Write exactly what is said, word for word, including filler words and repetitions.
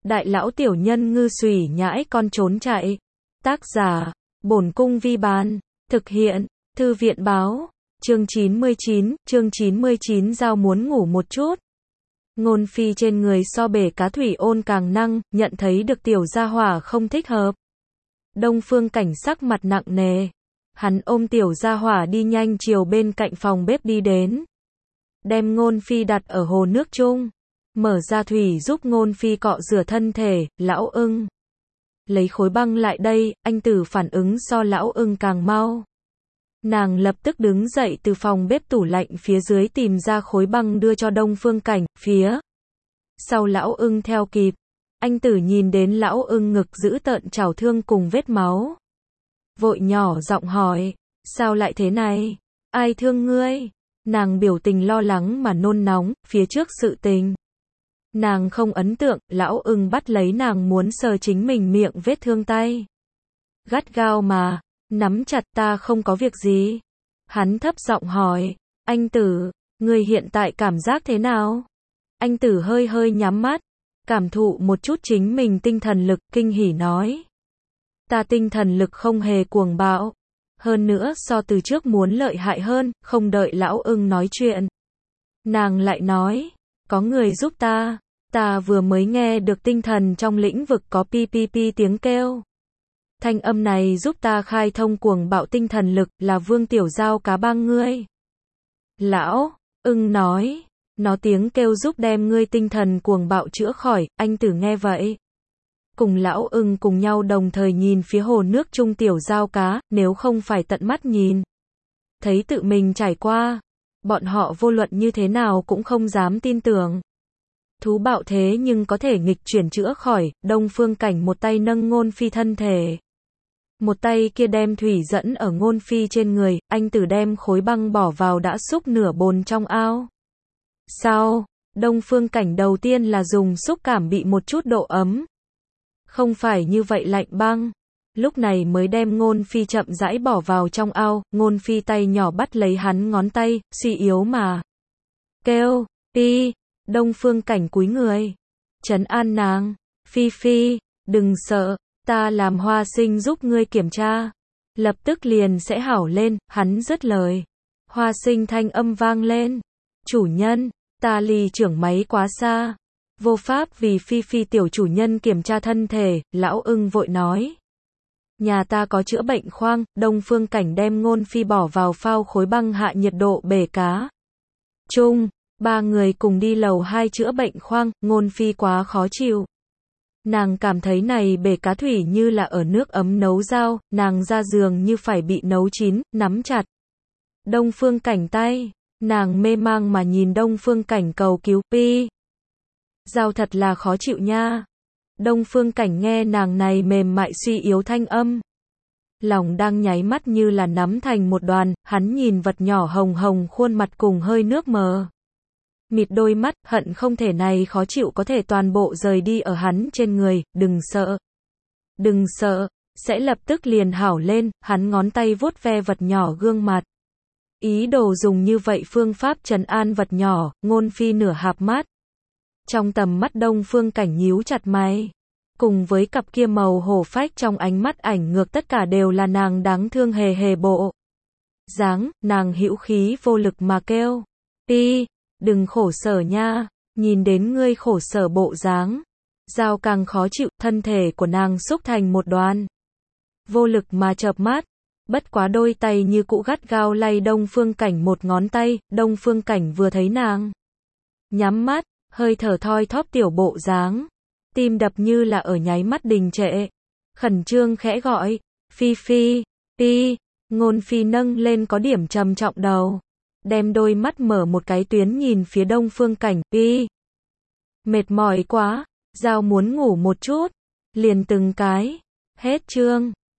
đại lão tiểu nhân ngư xùy nhãi con trốn chạy. Tác giả, Bổn Cung Vi Bán. Thực hiện, Thư viện Báo. Chương chín mươi chín, chương chín mươi chín Giao muốn ngủ một chút. Ngôn phi trên người so bể cá thủy ôn càng năng, nhận thấy được tiểu gia hỏa không thích hợp. Đông Phương Cảnh sắc mặt nặng nề. Hắn ôm tiểu gia hỏa đi nhanh chiều bên cạnh phòng bếp đi đến. Đem Ngôn phi đặt ở hồ nước chung. Mở ra thủy giúp Ngôn phi cọ rửa thân thể, lão ưng. Lấy khối băng lại đây, anh tử phản ứng so lão ưng càng mau. Nàng lập tức đứng dậy từ phòng bếp tủ lạnh phía dưới tìm ra khối băng đưa cho Đông Phương Cảnh, phía sau lão ưng theo kịp. Anh tử nhìn đến lão ưng ngực giữ tợn trào thương cùng vết máu. Vội nhỏ giọng hỏi, sao lại thế này? Ai thương ngươi? Nàng biểu tình lo lắng mà nôn nóng, phía trước sự tình. Nàng không ấn tượng, lão ưng bắt lấy nàng muốn sờ chính mình miệng vết thương tay. Gắt gao mà, nắm chặt ta không có việc gì. Hắn thấp giọng hỏi, anh tử, ngươi hiện tại cảm giác thế nào? Anh tử hơi hơi nhắm mắt, cảm thụ một chút chính mình tinh thần lực, kinh hỉ nói. Ta tinh thần lực không hề cuồng bạo. Hơn nữa so từ trước muốn lợi hại hơn, không đợi lão ưng nói chuyện. Nàng lại nói, có người giúp ta. Ta vừa mới nghe được tinh thần trong lĩnh vực có pi pi pi tiếng kêu. Thanh âm này giúp ta khai thông cuồng bạo tinh thần lực là Vương Tiểu Giao cá bang ngươi. Lão ưng nói, nó tiếng kêu giúp đem ngươi tinh thần cuồng bạo chữa khỏi, anh tử nghe vậy. Cùng lão ưng cùng nhau đồng thời nhìn phía hồ nước chung Tiểu Giao cá, nếu không phải tận mắt nhìn. Thấy tự mình trải qua, bọn họ vô luận như thế nào cũng không dám tin tưởng. Thú bạo thế nhưng có thể nghịch chuyển chữa khỏi, Đông Phương Cảnh một tay nâng Ngôn phi thân thể. Một tay kia đem thủy dẫn ở Ngôn phi trên người, anh tử đem khối băng bỏ vào đã xúc nửa bồn trong ao. Sau, Đông Phương Cảnh đầu tiên là dùng xúc cảm bị một chút độ ấm. Không phải như vậy lạnh băng. Lúc này mới đem Ngôn phi chậm rãi bỏ vào trong ao, Ngôn phi tay nhỏ bắt lấy hắn ngón tay, suy yếu mà. Kêu, pi. Đông Phương Cảnh cúi người. Trấn an nàng. Phi phi, đừng sợ, ta làm hoa sinh giúp ngươi kiểm tra. Lập tức liền sẽ hảo lên, hắn dứt lời. Hoa sinh thanh âm vang lên. Chủ nhân, ta ly trưởng máy quá xa. Vô pháp vì phi phi tiểu chủ nhân kiểm tra thân thể, lão ưng vội nói. Nhà ta có chữa bệnh khoang, Đông Phương Cảnh đem Ngôn phi bỏ vào phao khối băng hạ nhiệt độ bể cá. Chung. Ba người cùng đi lầu hai chữa bệnh khoang, Ngôn phi quá khó chịu. Nàng cảm thấy này bể cá thủy như là ở nước ấm nấu rau, nàng ra giường như phải bị nấu chín, nắm chặt. Đông Phương Cảnh tay, nàng mê mang mà nhìn Đông Phương Cảnh cầu cứu, pi. Rau thật là khó chịu nha. Đông Phương Cảnh nghe nàng này mềm mại suy yếu thanh âm. Lòng đang nháy mắt như là nắm thành một đoàn, hắn nhìn vật nhỏ hồng hồng khuôn mặt cùng hơi nước mờ. Mịt đôi mắt, hận không thể này khó chịu có thể toàn bộ rời đi ở hắn trên người, đừng sợ. Đừng sợ, sẽ lập tức liền hảo lên, hắn ngón tay vuốt ve vật nhỏ gương mặt. Ý đồ dùng như vậy phương pháp trấn an vật nhỏ, Ngôn phi nửa hạp mắt. Trong tầm mắt Đông Phương Cảnh nhíu chặt mày. Cùng với cặp kia màu hổ phách trong ánh mắt ảnh ngược tất cả đều là nàng đáng thương hề hề bộ. Dáng, nàng hữu khí vô lực mà kêu. Pi. Đừng khổ sở nha, nhìn đến ngươi khổ sở bộ dáng. Giao càng khó chịu, thân thể của nàng xúc thành một đoàn. Vô lực mà chợp mắt, bất quá đôi tay như cũ gắt gao lay Đông Phương Cảnh một ngón tay, Đông Phương Cảnh vừa thấy nàng. Nhắm mắt, hơi thở thoi thóp tiểu bộ dáng. Tim đập như là ở nháy mắt đình trệ. Khẩn trương khẽ gọi, phi phi, pi, Ngôn phi nâng lên có điểm trầm trọng đầu. Đem đôi mắt mở một cái tuyến nhìn phía Đông Phương Cảnh, pi. Mệt mỏi quá, Giao muốn ngủ một chút. Liền từng cái. Hết chương.